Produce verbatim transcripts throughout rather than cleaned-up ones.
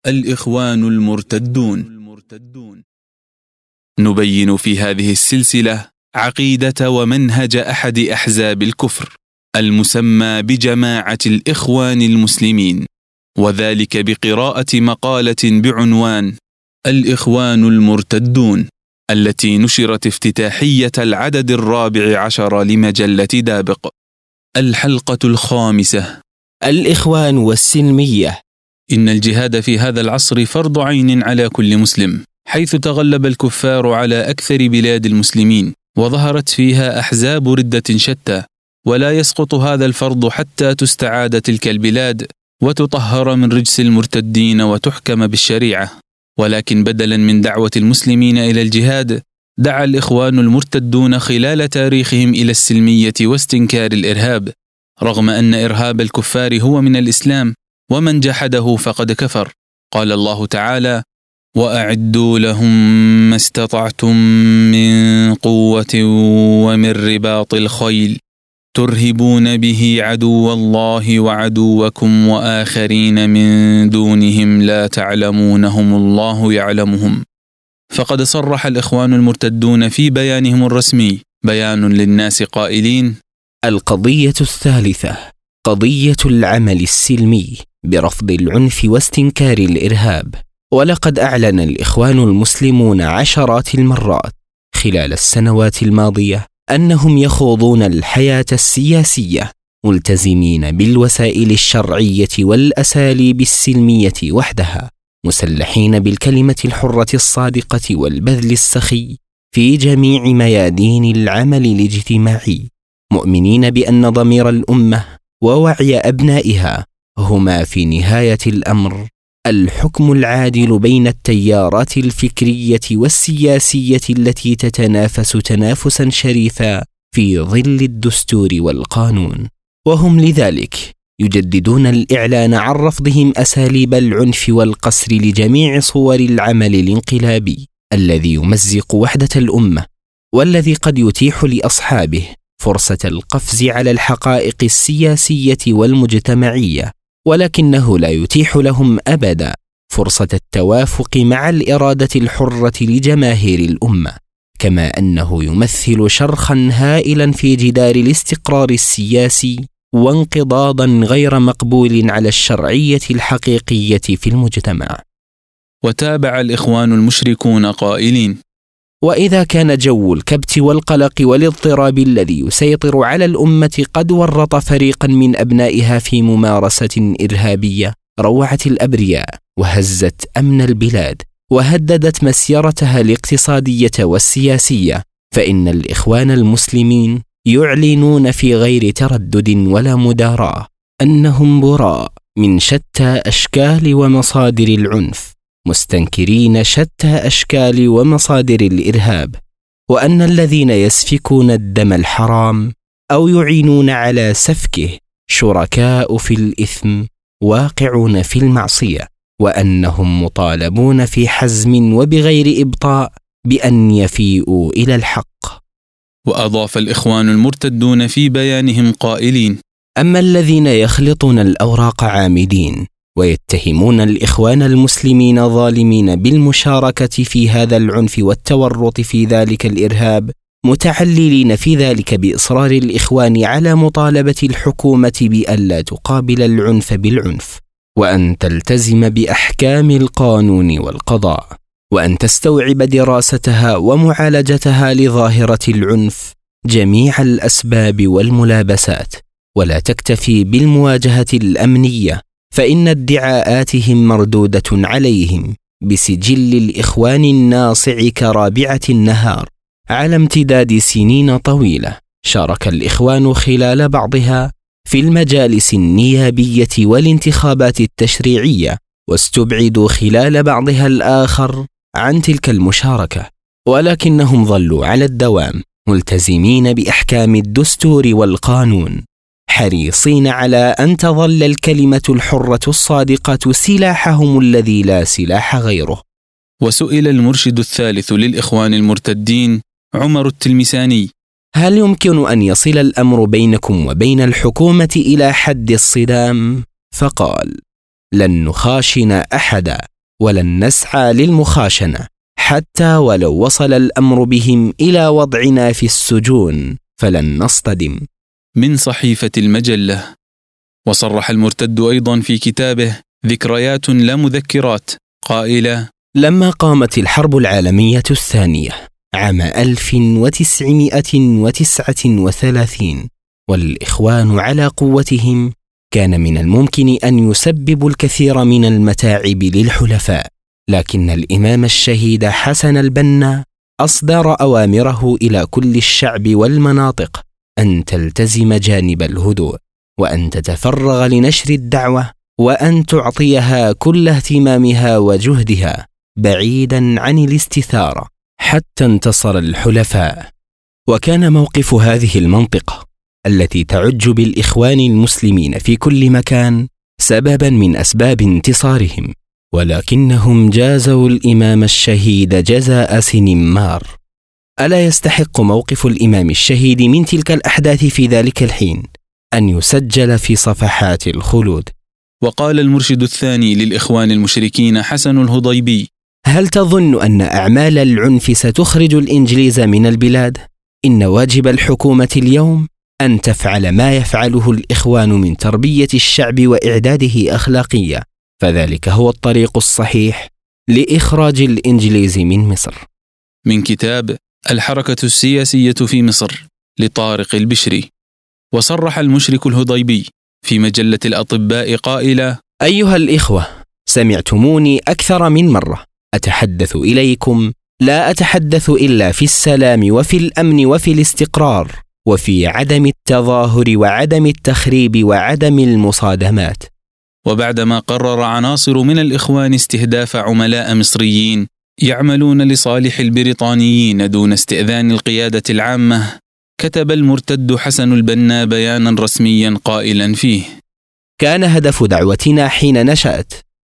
الإخوان المرتدون. نبين في هذه السلسلة عقيدة ومنهج أحد أحزاب الكفر المسمى بجماعة الإخوان المسلمين، وذلك بقراءة مقالة بعنوان الإخوان المرتدون التي نشرت افتتاحية العدد الرابع عشر لمجلة دابق. الحلقة الخامسة: الإخوان والسلمية. إن الجهاد في هذا العصر فرض عين على كل مسلم، حيث تغلب الكفار على أكثر بلاد المسلمين، وظهرت فيها أحزاب ردة شتى، ولا يسقط هذا الفرض حتى تستعاد تلك البلاد وتطهر من رجس المرتدين وتحكم بالشريعة. ولكن بدلا من دعوة المسلمين إلى الجهاد، دعا الإخوان المرتدون خلال تاريخهم إلى السلمية واستنكار الإرهاب، رغم أن إرهاب الكفار هو من الإسلام، ومن جحده فقد كفر. قال الله تعالى: وأعدوا لهم ما استطعتم من قوة ومن رباط الخيل ترهبون به عدو الله وعدوكم وآخرين من دونهم لا تعلمونهم الله يعلمهم. فقد صرح الإخوان المرتدون في بيانهم الرسمي بيان للناس قائلين: القضية الثالثة قضية العمل السلمي برفض العنف واستنكار الإرهاب. ولقد أعلن الإخوان المسلمون عشرات المرات خلال السنوات الماضية أنهم يخوضون الحياة السياسية ملتزمين بالوسائل الشرعية والأساليب السلمية وحدها، مسلحين بالكلمة الحرة الصادقة والبذل السخي في جميع ميادين العمل الاجتماعي، مؤمنين بأن ضمير الأمة ووعي أبنائها هما في نهاية الأمر الحكم العادل بين التيارات الفكرية والسياسية التي تتنافس تنافسا شريفا في ظل الدستور والقانون. وهم لذلك يجددون الإعلان عن رفضهم أساليب العنف والقسر لجميع صور العمل الانقلابي الذي يمزق وحدة الأمة، والذي قد يتيح لأصحابه فرصة القفز على الحقائق السياسية والمجتمعية، ولكنه لا يتيح لهم أبدا فرصة التوافق مع الإرادة الحرة لجماهير الأمة، كما أنه يمثل شرخا هائلا في جدار الاستقرار السياسي وانقضاضا غير مقبول على الشرعية الحقيقية في المجتمع. وتابع الإخوان المشركون قائلين: وإذا كان جو الكبت والقلق والاضطراب الذي يسيطر على الأمة قد ورط فريقا من أبنائها في ممارسة إرهابية روعت الأبرياء وهزت أمن البلاد وهددت مسيرتها الاقتصادية والسياسية، فإن الإخوان المسلمين يعلنون في غير تردد ولا مداراة أنهم براء من شتى أشكال ومصادر العنف، مستنكرين شتى أشكال ومصادر الإرهاب، وأن الذين يسفكون الدم الحرام أو يعينون على سفكه شركاء في الإثم واقعون في المعصية، وأنهم مطالبون في حزم وبغير إبطاء بأن يفيئوا إلى الحق. وأضاف الإخوان المرتدون في بيانهم قائلين: أما الذين يخلطون الأوراق عامدين ويتهمون الإخوان المسلمين ظالمين بالمشاركة في هذا العنف والتورط في ذلك الإرهاب، متعللين في ذلك بإصرار الإخوان على مطالبة الحكومة بألا تقابل العنف بالعنف، وأن تلتزم بأحكام القانون والقضاء، وأن تستوعب دراستها ومعالجتها لظاهرة العنف جميع الأسباب والملابسات، ولا تكتفي بالمواجهة الأمنية، فإن ادعاءاتهم مردودة عليهم بسجل الإخوان الناصع كرابعة النهار على امتداد سنين طويلة. شارك الإخوان خلال بعضها في المجالس النيابية والانتخابات التشريعية، واستبعدوا خلال بعضها الآخر عن تلك المشاركة، ولكنهم ظلوا على الدوام ملتزمين بأحكام الدستور والقانون، حريصين على أن تظل الكلمة الحرة الصادقة سلاحهم الذي لا سلاح غيره. وسئل المرشد الثالث للإخوان المرتدين عمر التلمساني: هل يمكن أن يصل الأمر بينكم وبين الحكومة إلى حد الصدام؟ فقال: لن نخاشن أحدا ولن نسعى للمخاشنة حتى ولو وصل الأمر بهم إلى وضعنا في السجون فلن نصطدم. من صحيفة المجلة. وصرح المرتد أيضا في كتابه ذكريات لا مذكرات قائلا: لما قامت الحرب العالمية الثانية عام ألف وتسعمائة وتسعة وثلاثين والإخوان على قوتهم، كان من الممكن أن يسببوا الكثير من المتاعب للحلفاء، لكن الإمام الشهيد حسن البنا أصدر أوامره إلى كل الشعب والمناطق أن تلتزم جانب الهدوء، وأن تتفرغ لنشر الدعوة، وأن تعطيها كل اهتمامها وجهدها بعيدا عن الاستثارة حتى انتصر الحلفاء. وكان موقف هذه المنطقة التي تعج بالإخوان المسلمين في كل مكان سببا من أسباب انتصارهم، ولكنهم جازوا الإمام الشهيد جزاء سنمار. ألا يستحق موقف الإمام الشهيد من تلك الأحداث في ذلك الحين أن يسجل في صفحات الخلود؟ وقال المرشد الثاني للإخوان المشركين حسن الهضيبي: هل تظن أن أعمال العنف ستخرج الإنجليز من البلاد؟ إن واجب الحكومة اليوم أن تفعل ما يفعله الإخوان من تربية الشعب وإعداده أخلاقيا، فذلك هو الطريق الصحيح لإخراج الإنجليز من مصر. من كتاب الحركة السياسية في مصر لطارق البشري. وصرح المشرك الهضيبي في مجلة الأطباء قائلا: أيها الإخوة، سمعتموني أكثر من مرة أتحدث إليكم، لا أتحدث إلا في السلام وفي الأمن وفي الاستقرار وفي عدم التظاهر وعدم التخريب وعدم المصادمات. وبعدما قرر عناصر من الإخوان استهداف عملاء مصريين يعملون لصالح البريطانيين دون استئذان القيادة العامة، كتب المرتد حسن البنا بيانا رسميا قائلا فيه: كان هدف دعوتنا حين نشأت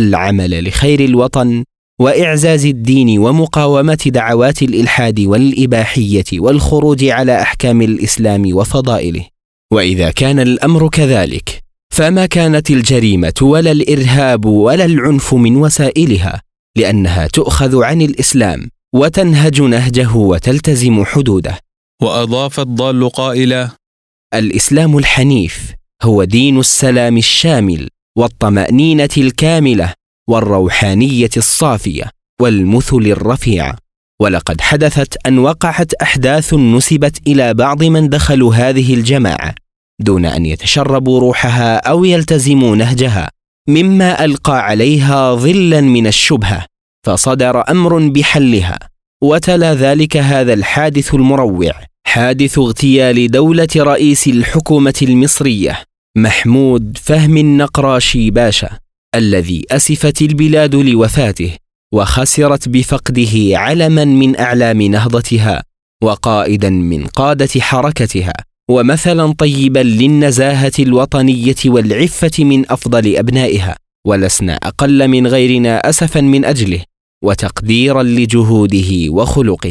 العمل لخير الوطن وإعزاز الدين ومقاومة دعوات الإلحاد والإباحية والخروج على أحكام الإسلام وفضائله. وإذا كان الأمر كذلك فما كانت الجريمة ولا الإرهاب ولا العنف من وسائلها، لأنها تؤخذ عن الإسلام وتنهج نهجه وتلتزم حدوده. وأضاف الضال قائلا: الإسلام الحنيف هو دين السلام الشامل والطمأنينة الكاملة والروحانية الصافية والمثل الرفيعة. ولقد حدثت أن وقعت أحداث نسبت إلى بعض من دخلوا هذه الجماعة دون أن يتشربوا روحها أو يلتزموا نهجها، مما ألقى عليها ظلا من الشبهة، فصدر أمر بحلها. وتلا ذلك هذا الحادث المروع، حادث اغتيال دولة رئيس الحكومة المصرية محمود فهمي النقراشي باشا، الذي أسفت البلاد لوفاته وخسرت بفقده علما من أعلام نهضتها وقائدا من قادة حركتها ومثلا طيبا للنزاهة الوطنية والعفة من أفضل أبنائها، ولسنا أقل من غيرنا أسفا من أجله وتقديرا لجهوده وخلقه.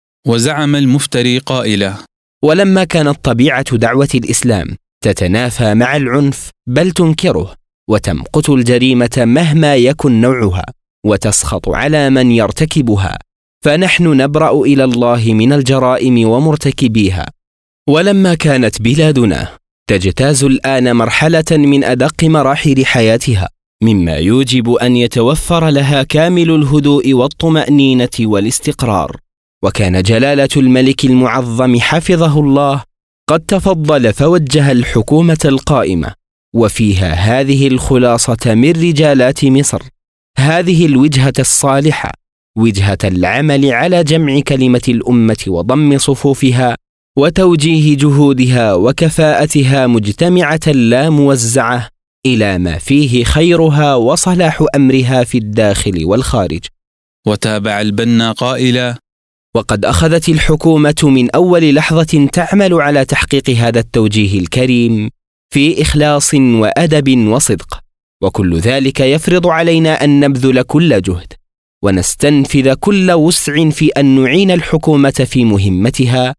وزعم المفتري قائلا: ولما كانت طبيعة دعوة الإسلام تتنافى مع العنف بل تنكره وتمقت الجريمة مهما يكن نوعها وتسخط على من يرتكبها، فنحن نبرأ إلى الله من الجرائم ومرتكبيها. ولما كانت بلادنا تجتاز الآن مرحلة من أدق مراحل حياتها، مما يوجب أن يتوفر لها كامل الهدوء والطمأنينة والاستقرار، وكان جلالة الملك المعظم حفظه الله قد تفضل فوجه الحكومة القائمة وفيها هذه الخلاصة من رجالات مصر، هذه الوجهة الصالحة، وجهة العمل على جمع كلمة الأمة وضم صفوفها وتوجيه جهودها وكفاءتها مجتمعة لا موزعة إلى ما فيه خيرها وصلاح أمرها في الداخل والخارج. وتابع البنا قائلا: وقد أخذت الحكومة من أول لحظة تعمل على تحقيق هذا التوجيه الكريم في إخلاص وأدب وصدق، وكل ذلك يفرض علينا أن نبذل كل جهد ونستنفذ كل وسع في أن نعين الحكومة في مهمتها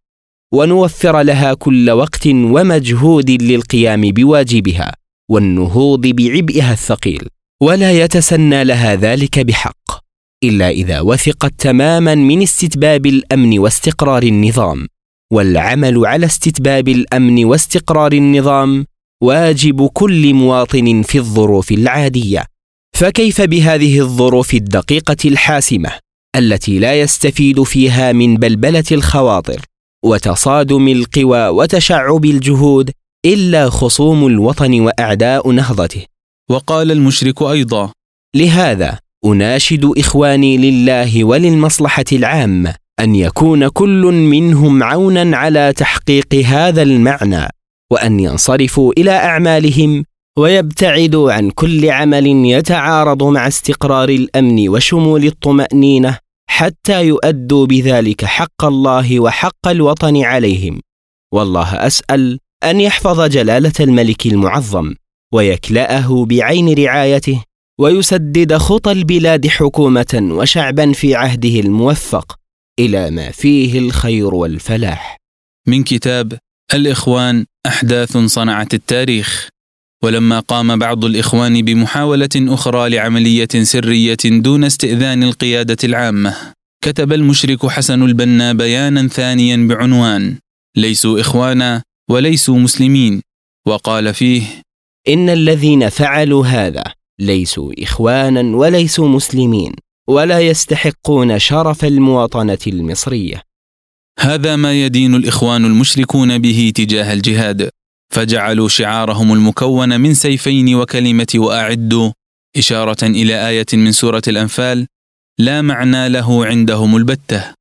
ونوفر لها كل وقت ومجهود للقيام بواجبها والنهوض بعبئها الثقيل. ولا يتسنى لها ذلك بحق إلا إذا وثقت تماما من استتباب الأمن واستقرار النظام. والعمل على استتباب الأمن واستقرار النظام واجب كل مواطن في الظروف العادية، فكيف بهذه الظروف الدقيقة الحاسمة التي لا يستفيد فيها من بلبلة الخواطر وتصادم القوى وتشعب الجهود إلا خصوم الوطن وأعداء نهضته. وقال المشرك أيضا: لهذا أناشد إخواني لله وللمصلحة العامة أن يكون كل منهم عونا على تحقيق هذا المعنى، وأن ينصرفوا إلى أعمالهم ويبتعدوا عن كل عمل يتعارض مع استقرار الأمن وشمول الطمأنينة، حتى يؤدوا بذلك حق الله وحق الوطن عليهم. والله أسأل أن يحفظ جلالة الملك المعظم ويكلأه بعين رعايته، ويسدد خطى البلاد حكومة وشعبا في عهده الموفق إلى ما فيه الخير والفلاح. من كتاب الإخوان: أحداث صنعت التاريخ. ولما قام بعض الإخوان بمحاولة أخرى لعملية سرية دون استئذان القيادة العامة، كتب المشرك حسن البنا بيانا ثانيا بعنوان: ليسوا إخوانا وليسوا مسلمين، وقال فيه: إن الذين فعلوا هذا ليسوا إخوانا وليسوا مسلمين، ولا يستحقون شرف المواطنة المصرية. هذا ما يدين الإخوان المشركون به تجاه الجهاد، فجعلوا شعارهم المكون من سيفين وكلمة وأعدوا، إشارة إلى آية من سورة الأنفال لا معنى له عندهم البتة.